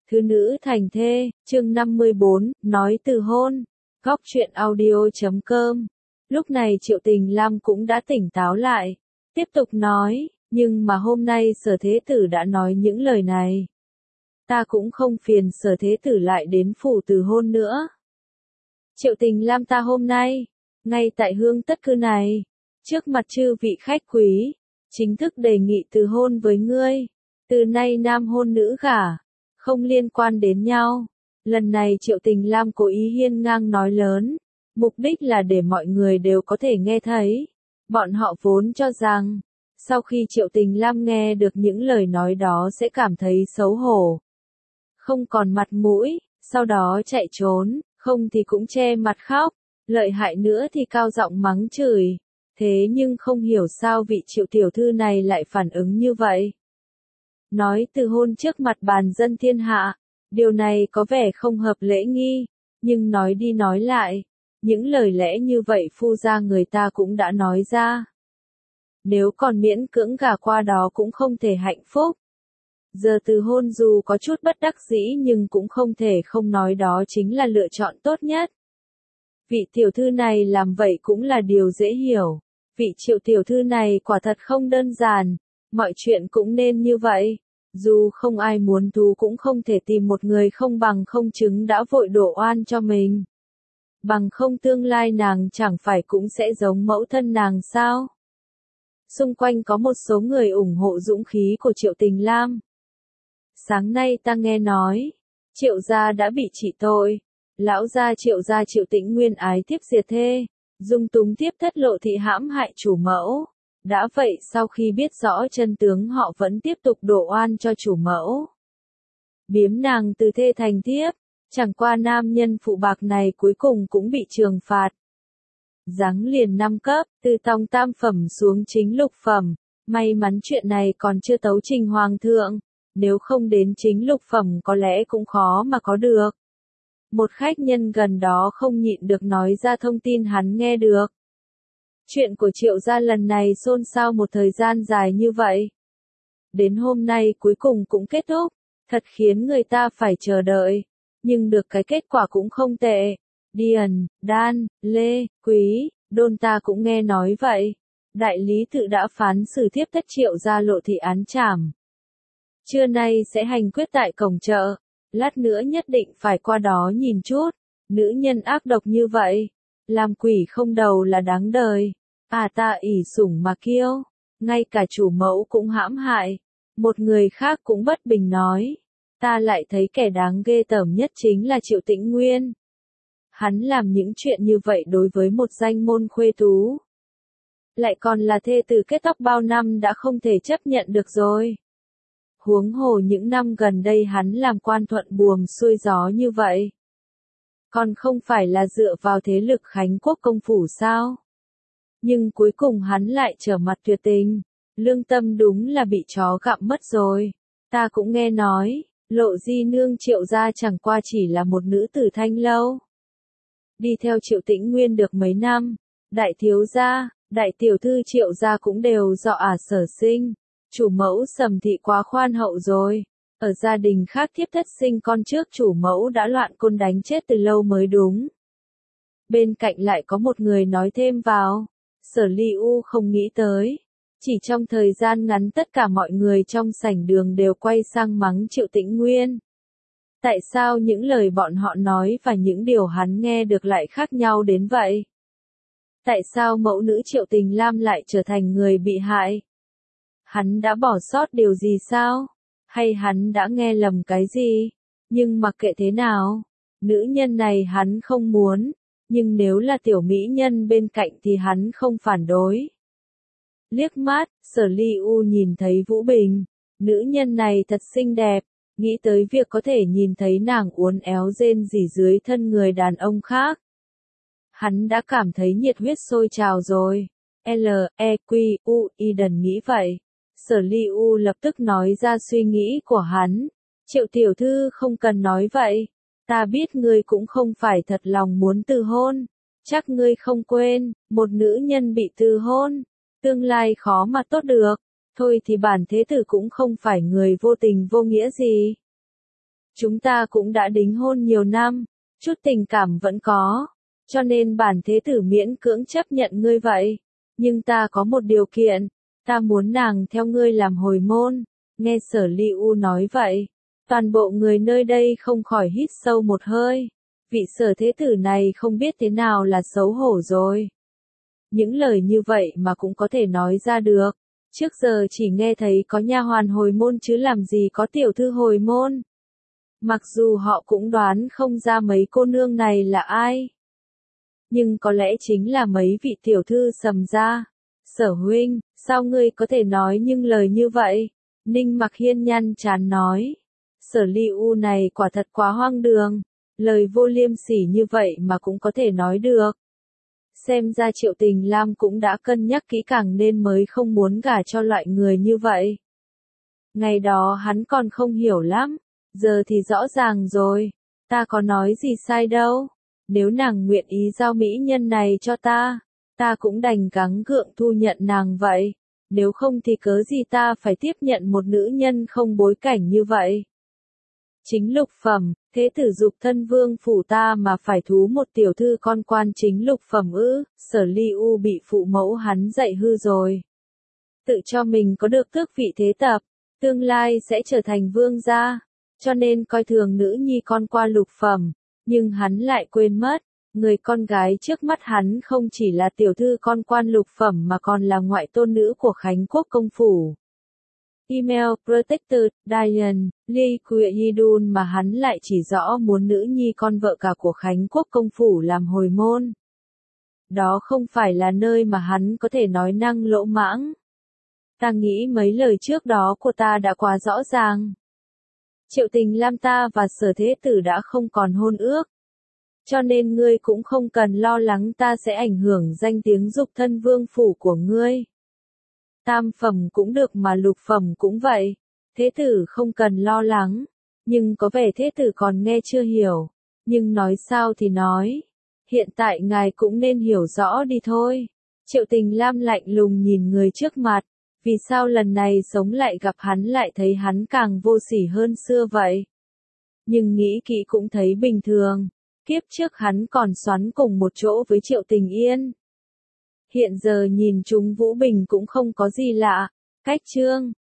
Thứ nữ thành thê, chương 54, nói từ hôn. Góc truyện audio.com. Lúc này Triệu Tình Lam cũng đã tỉnh táo lại. Tiếp tục nói, nhưng mà hôm nay Sở Thế Tử đã nói những lời này. Ta cũng không phiền Sở Thế Tử lại đến phủ từ hôn nữa. Triệu Tình Lam ta hôm nay, ngay tại Hương Tất Cư này, trước mặt chư vị khách quý, chính thức đề nghị từ hôn với ngươi. Từ nay nam hôn nữ gả, không liên quan đến nhau. Lần này Triệu Tình Lam cố ý hiên ngang nói lớn, mục đích là để mọi người đều có thể nghe thấy. Bọn họ vốn cho rằng, sau khi Triệu Tình Lam nghe được những lời nói đó sẽ cảm thấy xấu hổ, không còn mặt mũi, sau đó chạy trốn, không thì cũng che mặt khóc, lợi hại nữa thì cao giọng mắng chửi. Thế nhưng không hiểu sao vị Triệu tiểu thư này lại phản ứng như vậy. Nói từ hôn trước mặt bàn dân thiên hạ, điều này có vẻ không hợp lễ nghi, nhưng nói đi nói lại, những lời lẽ như vậy phu gia người ta cũng đã nói ra. Nếu còn miễn cưỡng gả qua đó cũng không thể hạnh phúc. Giờ từ hôn dù có chút bất đắc dĩ nhưng cũng không thể không nói đó chính là lựa chọn tốt nhất. Vị tiểu thư này làm vậy cũng là điều dễ hiểu. Vị Triệu tiểu thư này quả thật không đơn giản, mọi chuyện cũng nên như vậy. Dù không ai muốn thú cũng không thể tìm một người không bằng không chứng đã vội đổ oan cho mình. Bằng không tương lai nàng chẳng phải cũng sẽ giống mẫu thân nàng sao? Xung quanh có một số người ủng hộ dũng khí của Triệu Tình Lam. Sáng nay ta nghe nói, Triệu gia đã bị trị tội. Lão gia Triệu Tĩnh Nguyên ái thiếp diệt thê, dung túng thiếp thất lộ thị hãm hại chủ mẫu. Đã vậy sau khi biết rõ chân tướng họ vẫn tiếp tục đổ oan cho chủ mẫu. Biếm nàng từ thê thành thiếp, chẳng qua nam nhân phụ bạc này cuối cùng cũng bị trừng phạt. Giáng liền 5 cấp, từ tòng tam phẩm xuống chính lục phẩm, may mắn chuyện này còn chưa tấu trình hoàng thượng, nếu không đến chính lục phẩm có lẽ cũng khó mà có được. Một khách nhân gần đó không nhịn được nói ra thông tin hắn nghe được. Chuyện của Triệu gia lần này xôn xao một thời gian dài như vậy. Đến hôm nay cuối cùng cũng kết thúc, thật khiến người ta phải chờ đợi, nhưng được cái kết quả cũng không tệ. Điền, Đan, Lê, Quý, Đôn ta cũng nghe nói vậy. Đại lý tự đã phán xử thiếp thất Triệu gia lộ thị án trảm. Trưa nay sẽ hành quyết tại cổng chợ, lát nữa nhất định phải qua đó nhìn chút. Nữ nhân ác độc như vậy, làm quỷ không đầu là đáng đời. À ta ỷ sủng mà kiêu, ngay cả chủ mẫu cũng hãm hại. Một người khác cũng bất bình nói, ta lại thấy kẻ đáng ghê tởm nhất chính là Triệu Tĩnh Nguyên. Hắn làm những chuyện như vậy đối với một danh môn khuê tú. Lại còn là thê tử kết tóc bao năm đã không thể chấp nhận được rồi. Huống hồ những năm gần đây hắn làm quan thuận buồm xuôi gió như vậy. Còn không phải là dựa vào thế lực Khánh Quốc công phủ sao? Nhưng cuối cùng hắn lại trở mặt tuyệt tình. Lương tâm đúng là bị chó gặm mất rồi. Ta cũng nghe nói, Lộ Di nương Triệu gia chẳng qua chỉ là một nữ tử thanh lâu. Đi theo Triệu Tĩnh Nguyên được mấy năm, đại thiếu gia, đại tiểu thư Triệu gia cũng đều do sở sinh. Chủ mẫu Sầm thị quá khoan hậu rồi. Ở gia đình khác thiếp thất sinh con trước chủ mẫu đã loạn côn đánh chết từ lâu mới đúng. Bên cạnh lại có một người nói thêm vào. Sở Ly U không nghĩ tới. Chỉ trong thời gian ngắn tất cả mọi người trong sảnh đường đều quay sang mắng Triệu Tĩnh Nguyên. Tại sao những lời bọn họ nói và những điều hắn nghe được lại khác nhau đến vậy? Tại sao mẫu nữ Triệu Tình Lam lại trở thành người bị hại? Hắn đã bỏ sót điều gì sao? Hay hắn đã nghe lầm cái gì? Nhưng mặc kệ thế nào, nữ nhân này hắn không muốn, nhưng nếu là tiểu mỹ nhân bên cạnh thì hắn không phản đối. Liếc mắt, Sở Ly U nhìn thấy Vũ Bình, nữ nhân này thật xinh đẹp, nghĩ tới việc có thể nhìn thấy nàng uốn éo rên rỉ dưới thân người đàn ông khác. Hắn đã cảm thấy nhiệt huyết sôi trào rồi. L.E.Q.U.I đần nghĩ vậy. Sở Ly U lập tức nói ra suy nghĩ của hắn. Triệu tiểu thư không cần nói vậy. Ta biết ngươi cũng không phải thật lòng muốn từ hôn. Chắc ngươi không quên, một nữ nhân bị từ hôn. Tương lai khó mà tốt được. Thôi thì bản thế tử cũng không phải người vô tình vô nghĩa gì. Chúng ta cũng đã đính hôn nhiều năm, chút tình cảm vẫn có, cho nên bản thế tử miễn cưỡng chấp nhận ngươi vậy. Nhưng ta có một điều kiện, ta muốn nàng theo ngươi làm hồi môn. Nghe Sở Ly U nói vậy, toàn bộ người nơi đây không khỏi hít sâu một hơi. Vị Sở thế tử này không biết thế nào là xấu hổ rồi. Những lời như vậy mà cũng có thể nói ra được. Trước giờ chỉ nghe thấy có nha hoàn hồi môn chứ làm gì có tiểu thư hồi môn. Mặc dù họ cũng đoán không ra mấy cô nương này là ai. Nhưng có lẽ chính là mấy vị tiểu thư Sầm gia. Sở huynh, sao ngươi có thể nói những lời như vậy? Ninh Mặc Hiên nhăn trán nói. Sở Ly U này quả thật quá hoang đường. Lời vô liêm sỉ như vậy mà cũng có thể nói được. Xem ra Triệu Tình Lam cũng đã cân nhắc kỹ càng nên mới không muốn gả cho loại người như vậy. Ngày đó hắn còn không hiểu lắm, giờ thì rõ ràng rồi, ta có nói gì sai đâu. Nếu nàng nguyện ý giao mỹ nhân này cho ta cũng đành gắng gượng thu nhận nàng vậy. Nếu không thì cớ gì ta phải tiếp nhận một nữ nhân không bối cảnh như vậy. Chính lục phẩm, thế tử dục thân vương phủ ta mà phải thú một tiểu thư con quan chính lục phẩm ư? Sở Ly U bị phụ mẫu hắn dạy hư rồi. Tự cho mình có được tước vị thế tập, tương lai sẽ trở thành vương gia, cho nên coi thường nữ nhi con qua lục phẩm, nhưng hắn lại quên mất, người con gái trước mắt hắn không chỉ là tiểu thư con quan lục phẩm mà còn là ngoại tôn nữ của Khánh Quốc công phủ. Email Protected Diane Lee Kue Yidun mà hắn lại chỉ rõ muốn nữ nhi con vợ cả của Khánh Quốc công phủ làm hồi môn. Đó không phải là nơi mà hắn có thể nói năng lỗ mãng. Ta nghĩ mấy lời trước đó của ta đã quá rõ ràng. Triệu Tình Lam ta và Sở thế tử đã không còn hôn ước. Cho nên ngươi cũng không cần lo lắng ta sẽ ảnh hưởng danh tiếng dục thân vương phủ của ngươi. Tam phẩm cũng được mà lục phẩm cũng vậy. Thế tử không cần lo lắng. Nhưng có vẻ thế tử còn nghe chưa hiểu. Nhưng nói sao thì nói. Hiện tại ngài cũng nên hiểu rõ đi thôi. Triệu Tình Lam lạnh lùng nhìn người trước mặt. Vì sao lần này sống lại gặp hắn lại thấy hắn càng vô sỉ hơn xưa vậy? Nhưng nghĩ kỹ cũng thấy bình thường. Kiếp trước hắn còn xoắn cùng một chỗ với Triệu Tình Yên. Hiện giờ nhìn chúng Vũ Bình cũng không có gì lạ. Cách chương